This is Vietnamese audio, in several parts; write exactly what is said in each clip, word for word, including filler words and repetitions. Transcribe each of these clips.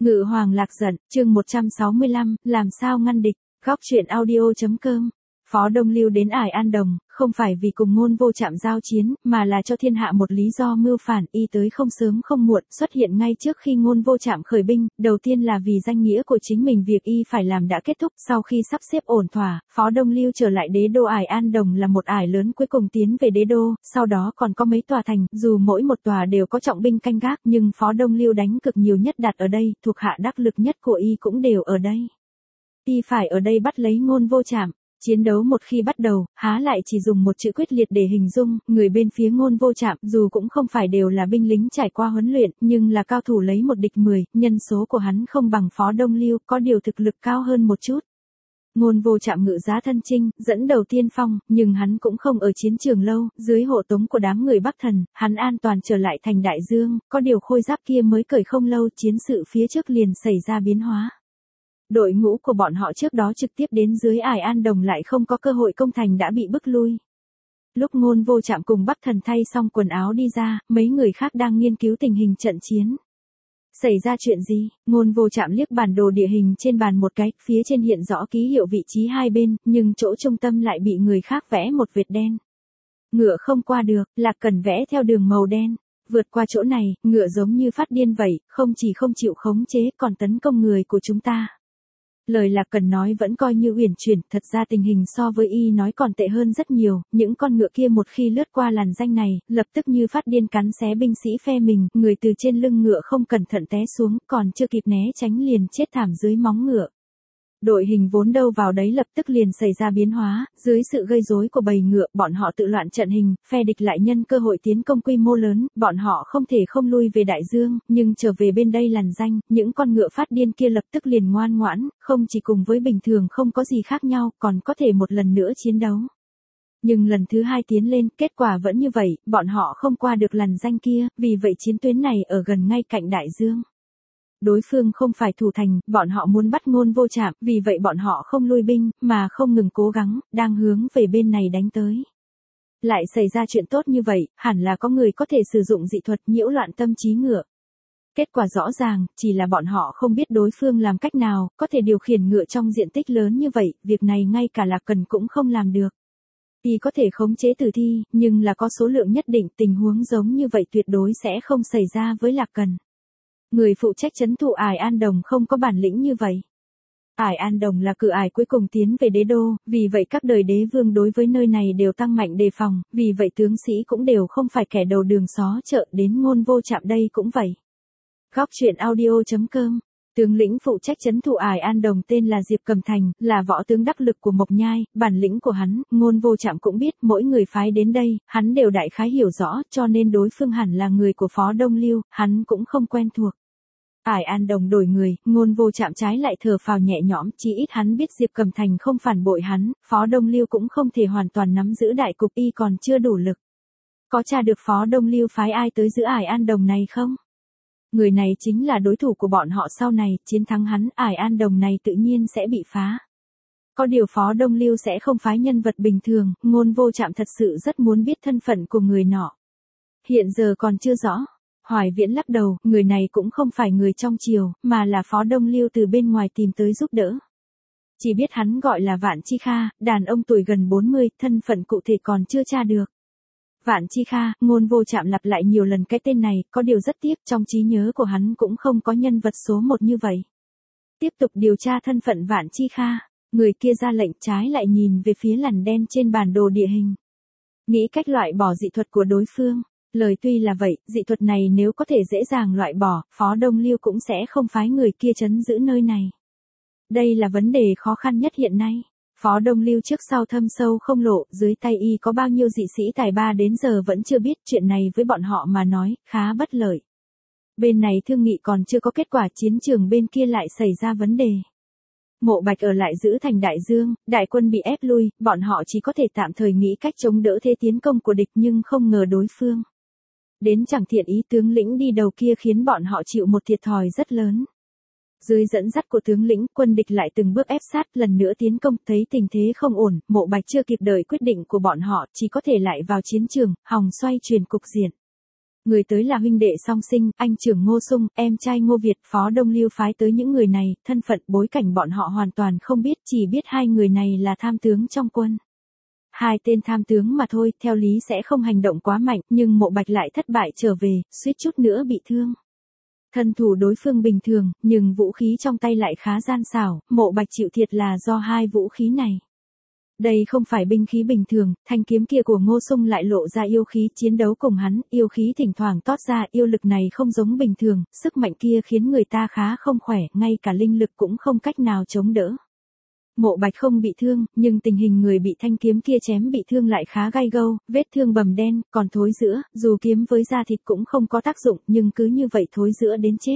Ngự Hoàng Lạc Giận, chương một trăm sáu mươi lăm, làm sao ngăn địch, góc truyện audio.com. Phó Đông Lưu đến Ải An Đồng, không phải vì cùng Ngôn Vô Trạm giao chiến, mà là cho thiên hạ một lý do mưu phản. Y tới không sớm không muộn, xuất hiện ngay trước khi Ngôn Vô Trạm khởi binh, đầu tiên là vì danh nghĩa của chính mình, việc y phải làm đã kết thúc. Sau khi sắp xếp ổn thỏa, Phó Đông Lưu trở lại đế đô Ải An Đồng, là một ải lớn cuối cùng tiến về đế đô, sau đó còn có mấy tòa thành, dù mỗi một tòa đều có trọng binh canh gác, nhưng Phó Đông Lưu đánh cực nhiều nhất đặt ở đây, thuộc hạ đắc lực nhất của y cũng đều ở đây. Y phải ở đây bắt lấy Ngôn Vô Trạm. Chiến đấu một khi bắt đầu, há lại chỉ dùng một chữ quyết liệt để hình dung. Người bên phía Ngôn Vô Trạm dù cũng không phải đều là binh lính trải qua huấn luyện, nhưng là cao thủ lấy một địch mười, nhân số của hắn không bằng Phó Đông Lưu, có điều thực lực cao hơn một chút. Ngôn Vô Trạm ngự giá thân chinh, dẫn đầu tiên phong, nhưng hắn cũng không ở chiến trường lâu, dưới hộ tống của đám người Bắc Thần, hắn an toàn trở lại thành Đại Dương, có điều khôi giáp kia mới cởi không lâu, chiến sự phía trước liền xảy ra biến hóa. Đội ngũ của bọn họ trước đó trực tiếp đến dưới Ải An Đồng lại không có cơ hội công thành đã bị bức lui. Lúc Ngôn Vô Trạm cùng Bắc Thần thay xong quần áo đi ra, mấy người khác đang nghiên cứu tình hình trận chiến. Xảy ra chuyện gì? Ngôn Vô Trạm liếc bản đồ địa hình trên bàn một cái, phía trên hiện rõ ký hiệu vị trí hai bên, nhưng chỗ trung tâm lại bị người khác vẽ một vệt đen. Ngựa không qua được, Lạc Cần vẽ theo đường màu đen. Vượt qua chỗ này, ngựa giống như phát điên vậy, không chỉ không chịu khống chế, còn tấn công người của chúng ta. Lời Lạc Cần nói vẫn coi như uyển chuyển, thật ra tình hình so với y nói còn tệ hơn rất nhiều, những con ngựa kia một khi lướt qua làn danh này, lập tức như phát điên cắn xé binh sĩ phe mình, người từ trên lưng ngựa không cẩn thận té xuống, còn chưa kịp né tránh liền chết thảm dưới móng ngựa. Đội hình vốn đâu vào đấy lập tức liền xảy ra biến hóa, dưới sự gây rối của bầy ngựa, bọn họ tự loạn trận hình, phe địch lại nhân cơ hội tiến công quy mô lớn, bọn họ không thể không lui về Đại Dương, nhưng trở về bên đây làn danh, những con ngựa phát điên kia lập tức liền ngoan ngoãn, không chỉ cùng với bình thường không có gì khác nhau, còn có thể một lần nữa chiến đấu. Nhưng lần thứ hai tiến lên, kết quả vẫn như vậy, bọn họ không qua được làn danh kia, vì vậy chiến tuyến này ở gần ngay cạnh Đại Dương. Đối phương không phải thủ thành, bọn họ muốn bắt Ngôn Vô Trạm, vì vậy bọn họ không lui binh, mà không ngừng cố gắng, đang hướng về bên này đánh tới. Lại xảy ra chuyện tốt như vậy, hẳn là có người có thể sử dụng dị thuật nhiễu loạn tâm trí ngựa. Kết quả rõ ràng, chỉ là bọn họ không biết đối phương làm cách nào, có thể điều khiển ngựa trong diện tích lớn như vậy, việc này ngay cả Lạc Cần cũng không làm được. Y có thể khống chế tử thi, nhưng là có số lượng nhất định, tình huống giống như vậy tuyệt đối sẽ không xảy ra với Lạc Cần. Người phụ trách trấn thủ Ải An Đồng không có bản lĩnh như vậy. Ải An Đồng là cửa ải cuối cùng tiến về đế đô, vì vậy các đời đế vương đối với nơi này đều tăng mạnh đề phòng, vì vậy tướng sĩ cũng đều không phải kẻ đầu đường xó chợ, đến Ngôn Vô Trạm đây cũng vậy. Góc truyện audio.com. Tướng lĩnh phụ trách trấn thủ Ải An Đồng tên là Diệp Cầm Thành, là võ tướng đắc lực của Mộc Nhai, bản lĩnh của hắn, Ngôn Vô Trạm cũng biết, mỗi người phái đến đây, hắn đều đại khái hiểu rõ, cho nên đối phương hẳn là người của Phó Đông Lưu, hắn cũng không quen thuộc. Ải An Đồng đổi người, Ngôn Vô Trạm trái lại thở phào nhẹ nhõm, chí ít hắn biết Diệp Cầm Thành không phản bội hắn, Phó Đông Lưu cũng không thể hoàn toàn nắm giữ đại cục, y còn chưa đủ lực. Có tra được Phó Đông Lưu phái ai tới giữ Ải An Đồng này không? Người này chính là đối thủ của bọn họ sau này, chiến thắng hắn, Ải An Đồng này tự nhiên sẽ bị phá. Có điều Phó Đông Lưu sẽ không phái nhân vật bình thường, Ngôn Vô Trạm thật sự rất muốn biết thân phận của người nọ. Hiện giờ còn chưa rõ. Hoài Viễn lắc đầu, người này cũng không phải người trong triều, mà là Phó Đông Lưu từ bên ngoài tìm tới giúp đỡ. Chỉ biết hắn gọi là Vạn Chi Kha, đàn ông tuổi gần bốn mươi, thân phận cụ thể còn chưa tra được. Vạn Chi Kha, Ngôn Vô Trạm lặp lại nhiều lần cái tên này, có điều rất tiếc, trong trí nhớ của hắn cũng không có nhân vật số một như vậy. Tiếp tục điều tra thân phận Vạn Chi Kha, người kia ra lệnh, trái lại nhìn về phía lằn đen trên bản đồ địa hình. Nghĩ cách loại bỏ dị thuật của đối phương. Lời tuy là vậy, dị thuật này nếu có thể dễ dàng loại bỏ, Phó Đông Lưu cũng sẽ không phái người kia trấn giữ nơi này. Đây là vấn đề khó khăn nhất hiện nay. Phó Đông Lưu trước sau thâm sâu không lộ, dưới tay y có bao nhiêu dị sĩ tài ba đến giờ vẫn chưa biết, chuyện này với bọn họ mà nói, khá bất lợi. Bên này thương nghị còn chưa có kết quả, chiến trường bên kia lại xảy ra vấn đề. Mộ Bạch ở lại giữ thành Đại Dương, đại quân bị ép lui, bọn họ chỉ có thể tạm thời nghĩ cách chống đỡ thế tiến công của địch, nhưng không ngờ đối phương đến chẳng thiện ý, tướng lĩnh đi đầu kia khiến bọn họ chịu một thiệt thòi rất lớn. Dưới dẫn dắt của tướng lĩnh, quân địch lại từng bước ép sát, lần nữa tiến công, thấy tình thế không ổn, Mộ Bạch chưa kịp đợi quyết định của bọn họ, chỉ có thể lại vào chiến trường, hòng xoay chuyển cục diện. Người tới là huynh đệ song sinh, anh trưởng Ngô Sung, em trai Ngô Việt, Phó Đông Lưu phái tới những người này, thân phận bối cảnh bọn họ hoàn toàn không biết, chỉ biết hai người này là tham tướng trong quân. Hai tên tham tướng mà thôi, theo lý sẽ không hành động quá mạnh, nhưng Mộ Bạch lại thất bại trở về, suýt chút nữa bị thương. Thân thủ đối phương bình thường, nhưng vũ khí trong tay lại khá gian xảo, Mộ Bạch chịu thiệt là do hai vũ khí này. Đây không phải binh khí bình thường, thanh kiếm kia của Ngô Sung lại lộ ra yêu khí, chiến đấu cùng hắn, yêu khí thỉnh thoảng toát ra, yêu lực này không giống bình thường, sức mạnh kia khiến người ta khá không khỏe, ngay cả linh lực cũng không cách nào chống đỡ. Mộ Bạch không bị thương, nhưng tình hình người bị thanh kiếm kia chém bị thương lại khá gai gâu, vết thương bầm đen, còn thối rữa, dù kiếm với da thịt cũng không có tác dụng, nhưng cứ như vậy thối rữa đến chết.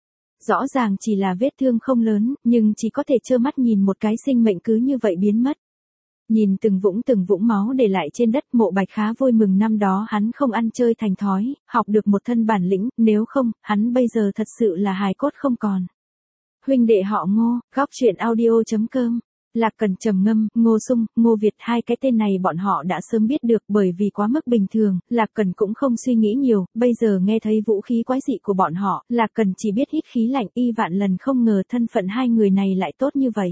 Rõ ràng chỉ là vết thương không lớn, nhưng chỉ có thể trơ mắt nhìn một cái sinh mệnh cứ như vậy biến mất. Nhìn từng vũng từng vũng máu để lại trên đất, Mộ Bạch khá vui mừng năm đó hắn không ăn chơi thành thói, học được một thân bản lĩnh, nếu không, hắn bây giờ thật sự là hài cốt không còn. Huynh đệ họ Ngô, góc truyện audio chấm com. Lạc Cần trầm ngâm, Ngô Sung, Ngô Việt, hai cái tên này bọn họ đã sớm biết được, bởi vì quá mức bình thường, Lạc Cần cũng không suy nghĩ nhiều, bây giờ nghe thấy vũ khí quái dị của bọn họ, Lạc Cần chỉ biết hít khí lạnh, y vạn lần không ngờ thân phận hai người này lại tốt như vậy.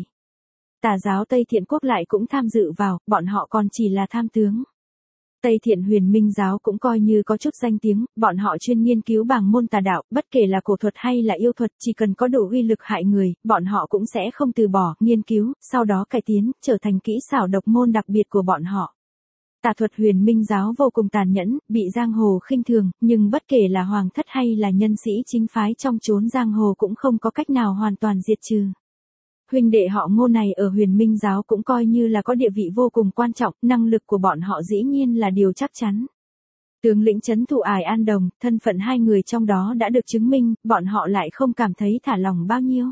Tà giáo Tây Thiện Quốc lại cũng tham dự vào, bọn họ còn chỉ là tham tướng. Tây Thiện Huyền Minh giáo cũng coi như có chút danh tiếng, bọn họ chuyên nghiên cứu bảng môn tà đạo, bất kể là cổ thuật hay là yêu thuật, chỉ cần có đủ uy lực hại người, bọn họ cũng sẽ không từ bỏ, nghiên cứu, sau đó cải tiến, trở thành kỹ xảo độc môn đặc biệt của bọn họ. Tà thuật Huyền Minh giáo vô cùng tàn nhẫn, bị giang hồ khinh thường, nhưng bất kể là hoàng thất hay là nhân sĩ chính phái trong chốn giang hồ cũng không có cách nào hoàn toàn diệt trừ. Huynh đệ họ Ngô này ở Huyền Minh giáo cũng coi như là có địa vị vô cùng quan trọng, năng lực của bọn họ dĩ nhiên là điều chắc chắn. Tướng lĩnh trấn thủ Ải An Đồng, thân phận hai người trong đó đã được chứng minh, bọn họ lại không cảm thấy thả lòng bao nhiêu.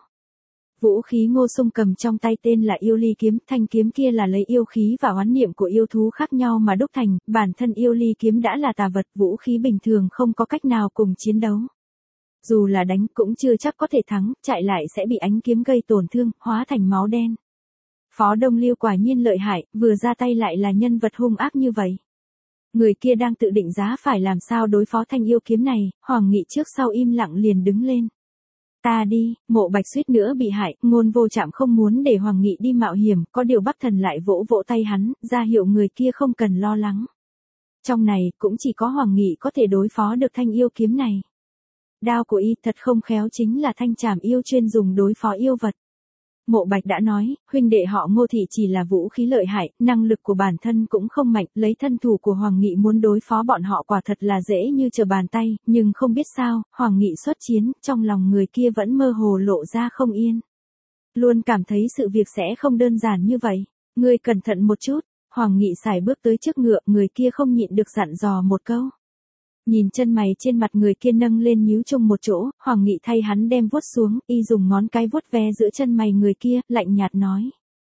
Vũ khí Ngô Sung cầm trong tay tên là Yêu Ly kiếm, thanh kiếm kia là lấy yêu khí và oán niệm của yêu thú khác nhau mà đúc thành, bản thân Yêu Ly kiếm đã là tà vật, vũ khí bình thường không có cách nào cùng chiến đấu. Dù là đánh cũng chưa chắc có thể thắng, chạy lại sẽ bị ánh kiếm gây tổn thương, hóa thành máu đen. Phó Đông Lưu quả nhiên lợi hại, vừa ra tay lại là nhân vật hung ác như vậy. Người kia đang tự định giá phải làm sao đối phó thanh yêu kiếm này, Hoàng Nghị trước sau im lặng liền đứng lên. Ta đi, Mộ Bạch suýt nữa bị hại, Ngôn Vô Trạm không muốn để Hoàng Nghị đi mạo hiểm, có điều Bắc Thần lại vỗ vỗ tay hắn, ra hiệu người kia không cần lo lắng. Trong này, cũng chỉ có Hoàng Nghị có thể đối phó được thanh yêu kiếm này. Đao của y thật không khéo chính là thanh trảm yêu chuyên dùng đối phó yêu vật. Mộ Bạch đã nói, huynh đệ họ Ngô thị chỉ là vũ khí lợi hại, năng lực của bản thân cũng không mạnh, lấy thân thủ của Hoàng Nghị muốn đối phó bọn họ quả thật là dễ như trở bàn tay, nhưng không biết sao, Hoàng Nghị xuất chiến, trong lòng người kia vẫn mơ hồ lộ ra không yên. Luôn cảm thấy sự việc sẽ không đơn giản như vậy, ngươi cẩn thận một chút, Hoàng Nghị sải bước tới trước ngựa, người kia không nhịn được dặn dò một câu. Nhìn chân mày trên mặt người kia nâng lên nhíu chung một chỗ, Hoàng Nghị thay hắn đem vuốt xuống, y dùng ngón cái vuốt ve giữa chân mày người kia, lạnh nhạt nói.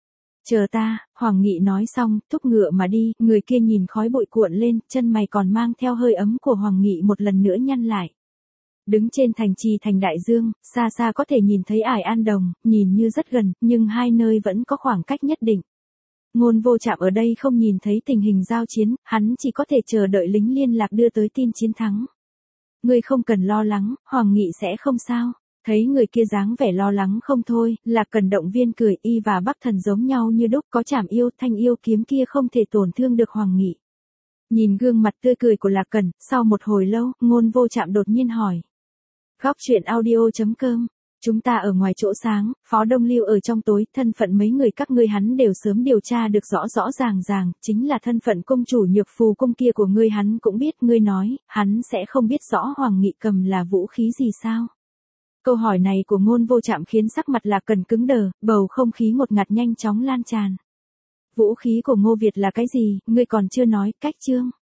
Chờ ta, Hoàng Nghị nói xong, thúc ngựa mà đi, người kia nhìn khói bụi cuộn lên, chân mày còn mang theo hơi ấm của Hoàng Nghị một lần nữa nhăn lại. Đứng trên thành trì thành Đại Dương, xa xa có thể nhìn thấy Ải An Đồng, nhìn như rất gần, nhưng hai nơi vẫn có khoảng cách nhất định. Ngôn Vô Trạm ở đây không nhìn thấy tình hình giao chiến, hắn chỉ có thể chờ đợi lính liên lạc đưa tới tin chiến thắng. Ngươi không cần lo lắng, Hoàng Nghị sẽ không sao. Thấy người kia dáng vẻ lo lắng không thôi, Lạc Cần động viên cười, y và Bắc Thần giống nhau như đúc, có trảm yêu, thanh yêu kiếm kia không thể tổn thương được Hoàng Nghị. Nhìn gương mặt tươi cười của Lạc Cần, sau một hồi lâu, Ngôn Vô Trạm đột nhiên hỏi. Góc truyện audio chấm com. Chúng ta ở ngoài chỗ sáng, Phó Đông Lưu ở trong tối, thân phận mấy người các ngươi hắn đều sớm điều tra được rõ rõ ràng ràng, chính là thân phận công chủ Nhược Phù cung kia của ngươi hắn cũng biết, ngươi nói, hắn sẽ không biết rõ Hoàng Nghị cầm là vũ khí gì sao? Câu hỏi này của Ngôn Vô Trạm khiến sắc mặt Lạc Cần cứng đờ, bầu không khí ngột ngạt nhanh chóng lan tràn. Vũ khí của Ngô Việt là cái gì, ngươi còn chưa nói, cách chương.